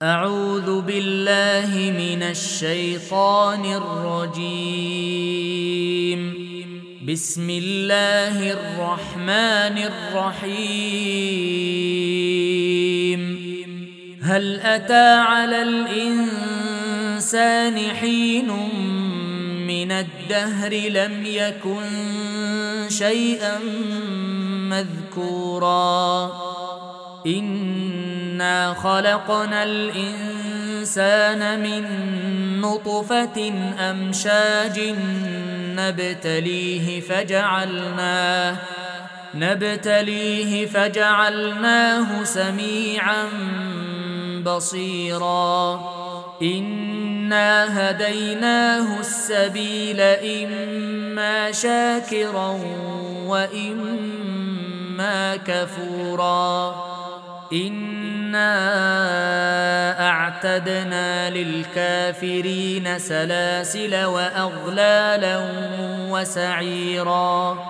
أعوذ بالله من الشيطان الرجيم. بسم الله الرحمن الرحيم. هل أتى على الإنسان حين من الدهر لم يكن شيئا مذكورا إنا خلقنا الإنسان من نطفة أمشاج نبتليه فجعلناه سميعا بصيرا إنا هديناه السبيل إما شاكرا وإما كفورا إنا أعتدنا للكافرين سلاسل وأغلالا وسعيرا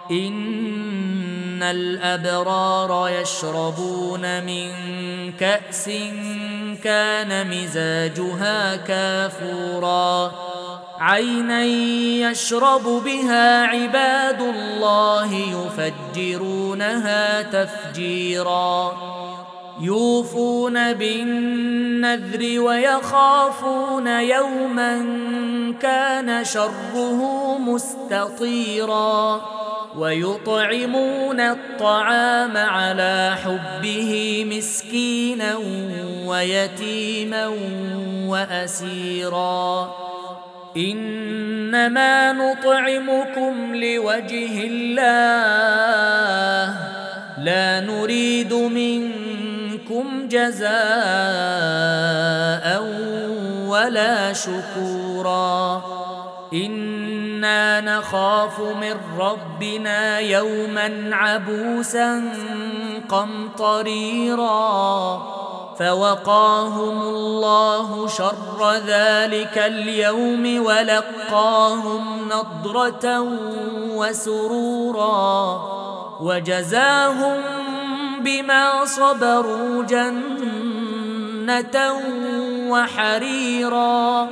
إن الأبرار يشربون من كأس كان مزاجها كافورا عينا يشرب بها عباد الله يفجرونها تفجيرا يوفون بالنذر ويخافون يوما كان شره مستطيرا ويطعمون الطعام على حبه مسكينا ويتيما وأسيرا إنما نطعمكم لوجه الله لا نريد منكم جزاء ولا شكورا إنا نخاف من ربنا يوما عبوسا قمطريرا فوقاهم الله شر ذلك اليوم ولقاهم نضرة وسرورا وجزاهم بما صبروا جنة وحريرا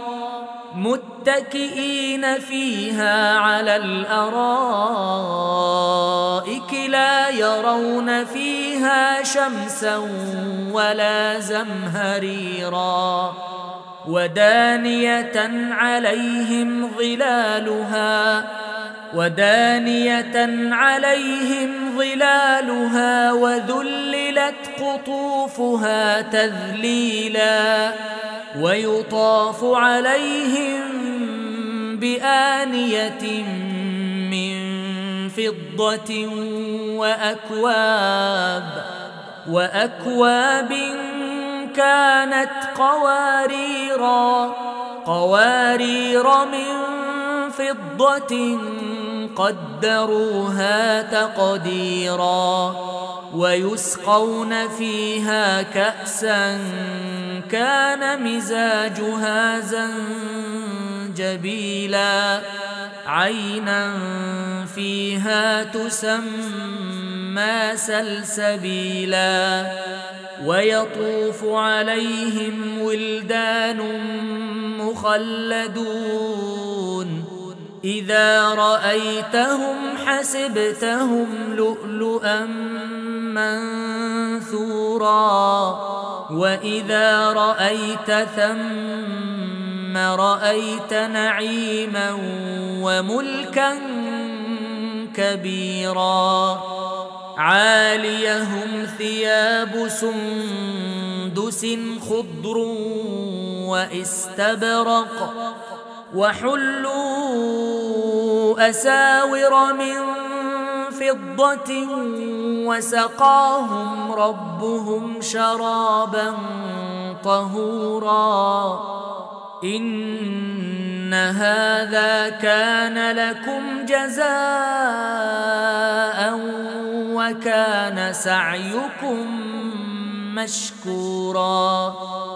متكئين فيها على الأرائك لا يرون فيها شمسا ولا زمهريرا ودانية عليهم ظلالها وذللت قطوفها تذليلا ويطاف عليهم بآنية من فضة وأكواب كانت قوارير من فضة قدروها تقديرا ويسقون فيها كأسا كان مزاجها زنجبيلا عينا فيها تسمى سلسبيلا ويطوف عليهم ولدان مخلدون إذا رأيتهم حسبتهم لؤلؤا منثورا وإذا رأيت ثم رأيت نعيما وملكا كبيرا عاليهم ثياب سندس خضر واستبرق وحلوا أساور من فضة وسقاهم ربهم شرابا طهورا إن هذا كان لكم جزاء وكان سعيكم مشكورا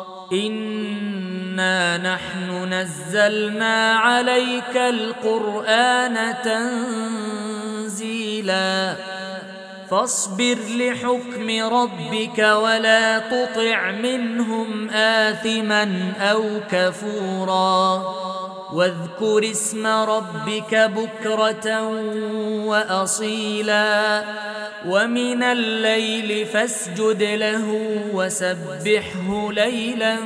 إنا نحن نزلنا عليك القرآن تنزيلا فاصبر لحكم ربك ولا تطع منهم آثما أو كفورا واذكر اسم ربك بكرة وأصيلا ومن الليل فاسجد له وسبحه ليلا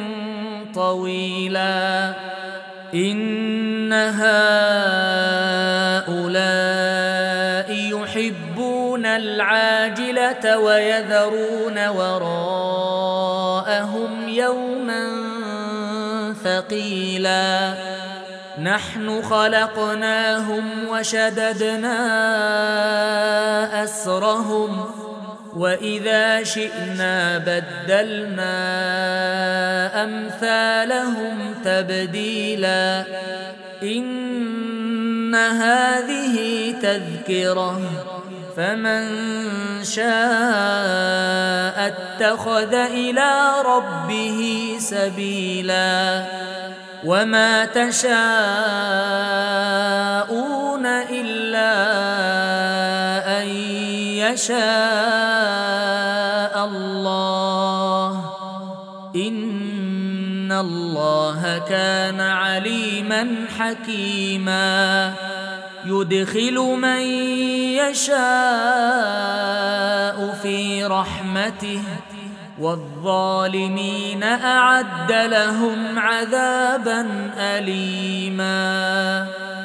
طويلا إن هؤلاء يحبون العاجلة ويذرون وراءهم يوما ثقيلا نحن خلقناهم وشددنا أسرهم وإذا شئنا بدلنا أمثالهم تبديلا إن هذه تذكرة فمن شاء اتخذ إلى ربه سبيلا وما تشاءون إلا أن يشاء الله إن الله كان عليما حكيما يدخل من يشاء في رحمته والظالمين أعد لهم عذابا أليما